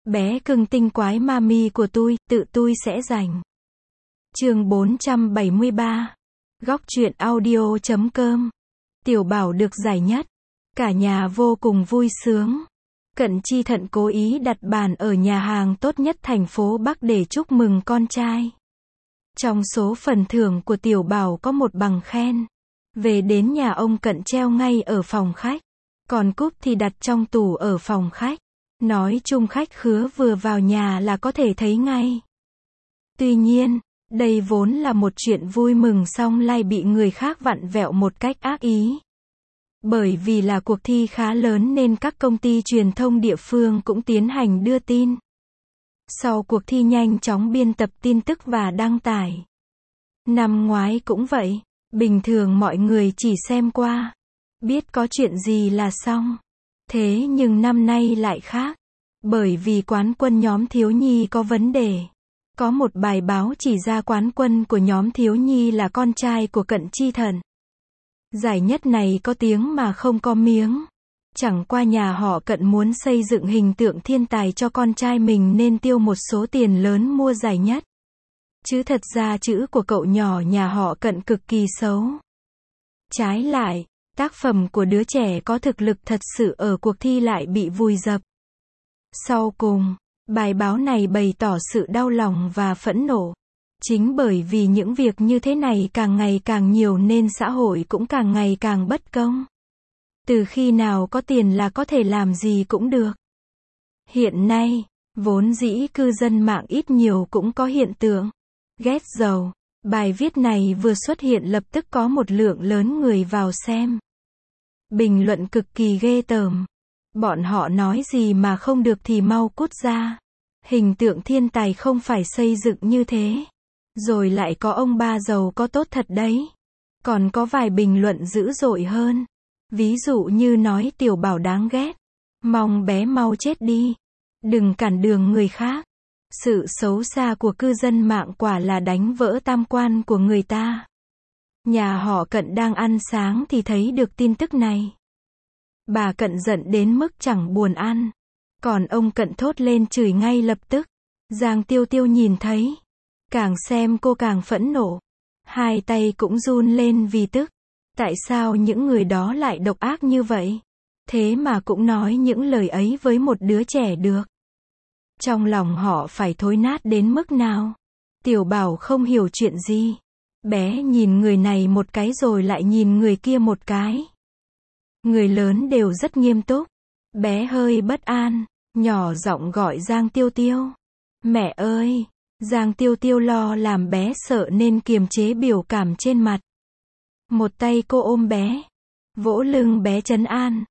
Bé cưng tinh quái mami của tự tôi sẽ giành. Chương 473. Góc truyện audio.com. Tiểu Bảo được giải nhất. Cả nhà vô cùng vui sướng. Cận Chi Thận cố ý đặt bàn ở nhà hàng tốt nhất thành phố Bắc để chúc mừng con trai. Trong số phần thưởng của Tiểu Bảo có một bằng khen. Về đến nhà ông Cận treo ngay ở phòng khách. Còn cúp thì đặt trong tủ ở phòng khách. Nói chung khách khứa vừa vào nhà là có thể thấy ngay. Tuy nhiên, đây vốn là một chuyện vui mừng xong lại bị người khác vặn vẹo một cách ác ý. Bởi vì là cuộc thi khá lớn nên các công ty truyền thông địa phương cũng tiến hành đưa tin. Sau cuộc thi nhanh chóng biên tập tin tức và đăng tải. Năm ngoái cũng vậy, bình thường mọi người chỉ xem qua, biết có chuyện gì là xong. Thế nhưng năm nay lại khác, bởi vì quán quân nhóm thiếu nhi có vấn đề. Có một bài báo chỉ ra quán quân của nhóm thiếu nhi là con trai của Cận Chi Thận. Giải nhất này có tiếng mà không có miếng. Chẳng qua nhà họ Cận muốn xây dựng hình tượng thiên tài cho con trai mình nên tiêu một số tiền lớn mua giải nhất. Chứ thật ra chữ của cậu nhỏ nhà họ Cận cực kỳ xấu. Trái lại, tác phẩm của đứa trẻ có thực lực thật sự ở cuộc thi lại bị vùi dập. Sau cùng, bài báo này bày tỏ sự đau lòng và phẫn nộ. Chính bởi vì những việc như thế này càng ngày càng nhiều nên xã hội cũng càng ngày càng bất công. Từ khi nào có tiền là có thể làm gì cũng được. Hiện nay, vốn dĩ cư dân mạng ít nhiều cũng có hiện tượng ghét giàu. Bài viết này vừa xuất hiện lập tức có một lượng lớn người vào xem. Bình luận cực kỳ ghê tởm. Bọn họ nói gì mà không được thì mau cút ra. Hình tượng thiên tài không phải xây dựng như thế. Rồi lại có ông ba giàu có tốt thật đấy. Còn có vài bình luận dữ dội hơn. Ví dụ như nói Tiểu Bảo đáng ghét. Mong bé mau chết đi. Đừng cản đường người khác. Sự xấu xa của cư dân mạng quả là đánh vỡ tam quan của người ta. Nhà họ Cận đang ăn sáng thì thấy được tin tức này. Bà Cận giận đến mức chẳng buồn ăn. Còn ông Cận thốt lên chửi ngay lập tức. Giang Tiêu Tiêu nhìn thấy. Càng xem cô càng phẫn nộ. Hai tay cũng run lên vì tức. Tại sao những người đó lại độc ác như vậy? Thế mà cũng nói những lời ấy với một đứa trẻ được. Trong lòng họ phải thối nát đến mức nào? Tiểu Bảo không hiểu chuyện gì. Bé nhìn người này một cái rồi lại nhìn người kia một cái. Người lớn đều rất nghiêm túc. Bé hơi bất an, nhỏ giọng gọi Giang Tiêu Tiêu. Mẹ ơi! Giang Tiêu Tiêu lo làm bé sợ nên kiềm chế biểu cảm trên mặt. Một tay cô ôm bé, vỗ lưng bé trấn an.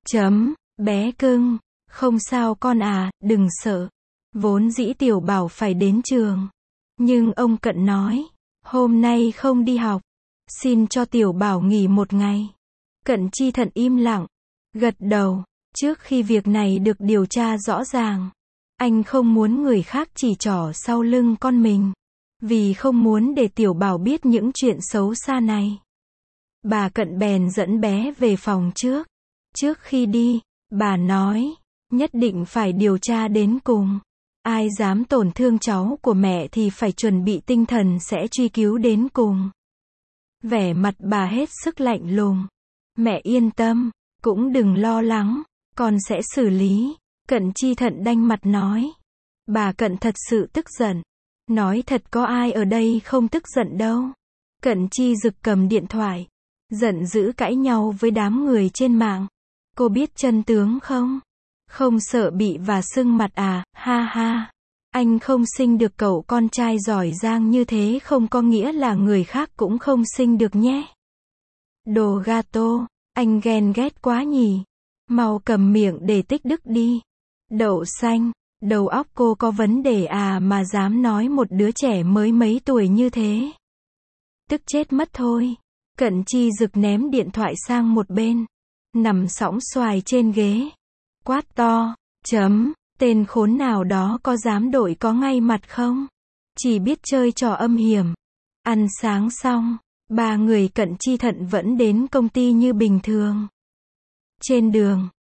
Bé cưng, không sao con à, đừng sợ. Vốn dĩ Tiểu Bảo phải đến trường. Nhưng ông Cận nói, hôm nay không đi học. Xin cho Tiểu Bảo nghỉ một ngày. Cận Chi Thận im lặng, gật đầu. Trước khi việc này được điều tra rõ ràng, anh không muốn người khác chỉ trỏ sau lưng con mình. Vì không muốn để Tiểu Bảo biết những chuyện xấu xa này. Bà Cận bèn dẫn bé về phòng trước. Trước khi đi, bà nói, nhất định phải điều tra đến cùng. Ai dám tổn thương cháu của mẹ thì phải chuẩn bị tinh thần sẽ truy cứu đến cùng. Vẻ mặt bà hết sức lạnh lùng. Mẹ yên tâm, cũng đừng lo lắng, con sẽ xử lý. Cận Chi Thận đanh mặt nói. Bà Cận thật sự tức giận. Nói thật có ai ở đây không tức giận đâu. Cận Chi Dực cầm điện thoại, giận dữ cãi nhau với đám người trên mạng. Cô biết chân tướng không? Không sợ bị và sưng mặt à, ha ha. Anh không sinh được cậu con trai giỏi giang như thế không có nghĩa là người khác cũng không sinh được nhé. Đồ gato, anh ghen ghét quá nhỉ. Mau cầm miệng để tích đức đi. Đậu xanh, đầu óc cô có vấn đề à mà dám nói một đứa trẻ mới mấy tuổi như thế. Tức chết mất thôi. Cận Chi Dực ném điện thoại sang một bên. Nằm sõng xoài trên ghế. Quát to, tên khốn nào đó có dám đội có ngay mặt không? Chỉ biết chơi trò âm hiểm. Ăn sáng xong, ba người Cận Chi Thận vẫn đến công ty như bình thường. Trên đường,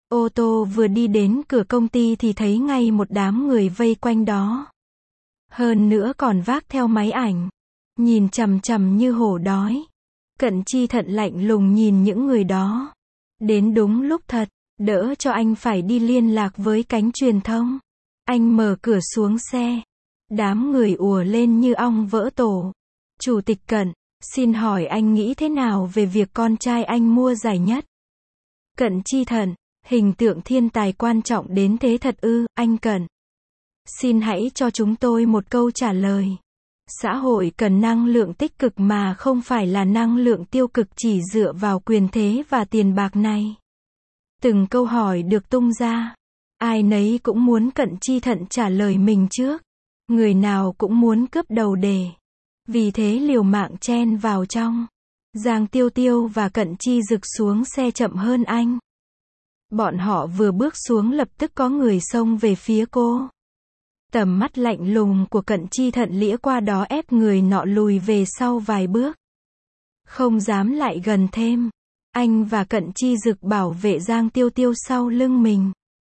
Ô tô vừa đi đến cửa công ty thì thấy ngay một đám người vây quanh đó. Hơn nữa còn vác theo máy ảnh. Nhìn chằm chằm như hổ đói. Cận Chi Thận lạnh lùng nhìn những người đó. Đến đúng lúc thật, đỡ cho anh phải đi liên lạc với cánh truyền thông. Anh mở cửa xuống xe. Đám người ùa lên như ong vỡ tổ. Chủ tịch Cận, xin hỏi anh nghĩ thế nào về việc con trai anh mua giải nhất? Cận Chi Thận, hình tượng thiên tài quan trọng đến thế thật ư, anh Cận? Xin hãy cho chúng tôi một câu trả lời. Xã hội cần năng lượng tích cực mà không phải là năng lượng tiêu cực chỉ dựa vào quyền thế và tiền bạc này. Từng câu hỏi được tung ra. Ai nấy cũng muốn Cận Chi Thận trả lời mình trước. Người nào cũng muốn cướp đầu đề. Vì thế liều mạng chen vào trong. Giang Tiêu Tiêu và Cận Chi Dực xuống xe chậm hơn anh. Bọn họ vừa bước xuống lập tức có người xông về phía cô. Tầm mắt lạnh lùng của Cận Chi Thận lĩa qua đó ép người nọ lùi về sau vài bước. Không dám lại gần thêm. Anh và Cận Chi Dực bảo vệ Giang Tiêu Tiêu sau lưng mình.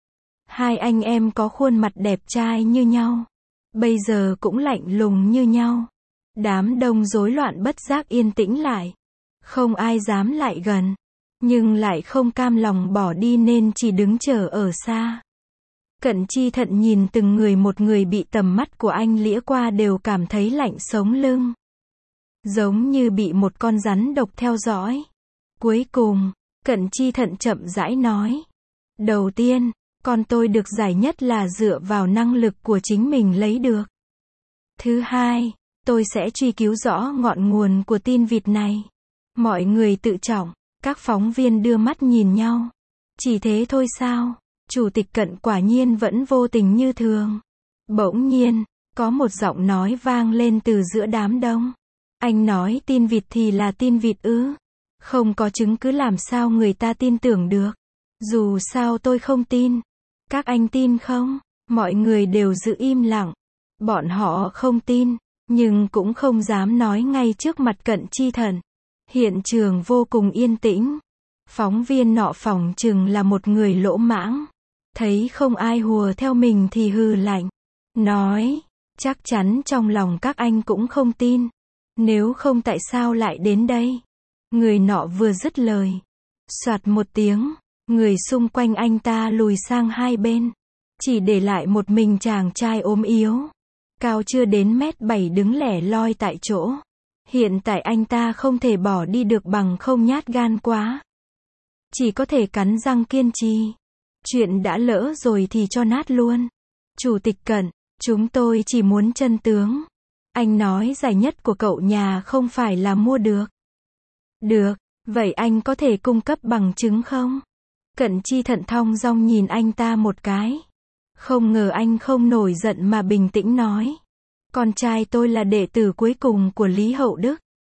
Hai anh em có khuôn mặt đẹp trai như nhau. Bây giờ cũng lạnh lùng như nhau. Đám đông rối loạn bất giác yên tĩnh lại. Không ai dám lại gần. Nhưng lại không cam lòng bỏ đi nên chỉ đứng chờ ở xa. Cận Chi Thận nhìn từng người một người bị tầm mắt của anh lĩa qua đều cảm thấy lạnh sống lưng. Giống như bị một con rắn độc theo dõi. Cuối cùng, Cận Chi Thận chậm rãi nói. Đầu tiên, con tôi được giải nhất là dựa vào năng lực của chính mình lấy được. Thứ hai, tôi sẽ truy cứu rõ ngọn nguồn của tin vịt này. Mọi người tự trọng, các phóng viên đưa mắt nhìn nhau. Chỉ thế thôi sao? Chủ tịch Cận quả nhiên vẫn vô tình như thường. Bỗng nhiên, có một giọng nói vang lên từ giữa đám đông. Anh nói tin vịt thì là tin vịt ư? Không có chứng cứ làm sao người ta tin tưởng được? Dù sao tôi không tin. Các anh tin không? Mọi người đều giữ im lặng. Bọn họ không tin, nhưng cũng không dám nói ngay trước mặt Cận Chi Thận. Hiện trường vô cùng yên tĩnh. Phóng viên nọ phỏng chừng là một người lỗ mãng. Thấy không ai hùa theo mình thì hừ lạnh. Nói, chắc chắn trong lòng các anh cũng không tin. Nếu không tại sao lại đến đây? Người nọ vừa dứt lời. Soạt một tiếng, người xung quanh anh ta lùi sang hai bên. Chỉ để lại một mình chàng trai ốm yếu. Cao chưa đến 1m7 đứng lẻ loi tại chỗ. Hiện tại anh ta không thể bỏ đi được bằng không nhát gan quá. Chỉ có thể cắn răng kiên trì. Chuyện đã lỡ rồi thì cho nát luôn. Chủ tịch Cận, chúng tôi chỉ muốn chân tướng. Anh nói giải nhất của cậu nhà không phải là mua được. Được, vậy anh có thể cung cấp bằng chứng không? Cận Chi Thận thong dong nhìn anh ta một cái. Không ngờ anh không nổi giận mà bình tĩnh nói. Con trai tôi là đệ tử cuối cùng của Lý Hậu Đức.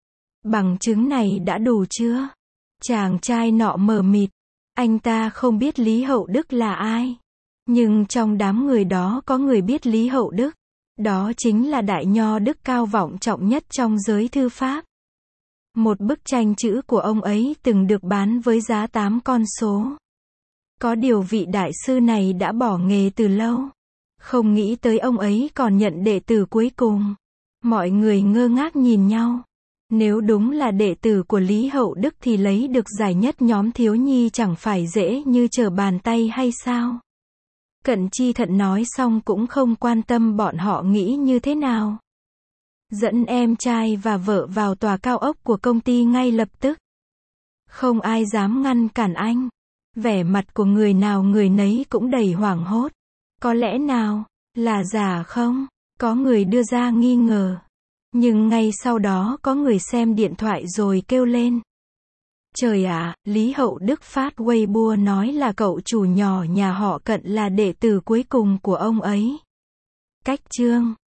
Bằng chứng này đã đủ chưa? Chàng trai nọ mờ mịt. Anh ta không biết Lý Hậu Đức là ai. Nhưng trong đám người đó có người biết Lý Hậu Đức. Đó chính là đại nho đức cao vọng trọng nhất trong giới thư pháp. Một bức tranh chữ của ông ấy từng được bán với giá 8 con số. Có điều vị đại sư này đã bỏ nghề từ lâu. Không nghĩ tới ông ấy còn nhận đệ tử cuối cùng. Mọi người ngơ ngác nhìn nhau. Nếu đúng là đệ tử của Lý Hậu Đức thì lấy được giải nhất nhóm thiếu nhi chẳng phải dễ như trở bàn tay hay sao? Cận Chi Thận nói xong cũng không quan tâm bọn họ nghĩ như thế nào. Dẫn em trai và vợ vào tòa cao ốc của công ty ngay lập tức. Không ai dám ngăn cản anh. Vẻ mặt của người nào người nấy cũng đầy hoảng hốt. Có lẽ nào là giả không? Có người đưa ra nghi ngờ. Nhưng ngay sau đó có người xem điện thoại rồi kêu lên. Trời ạ, Lý Hậu Đức phát Weibo nói là cậu chủ nhỏ nhà họ Cận là đệ tử cuối cùng của ông ấy. Cách chương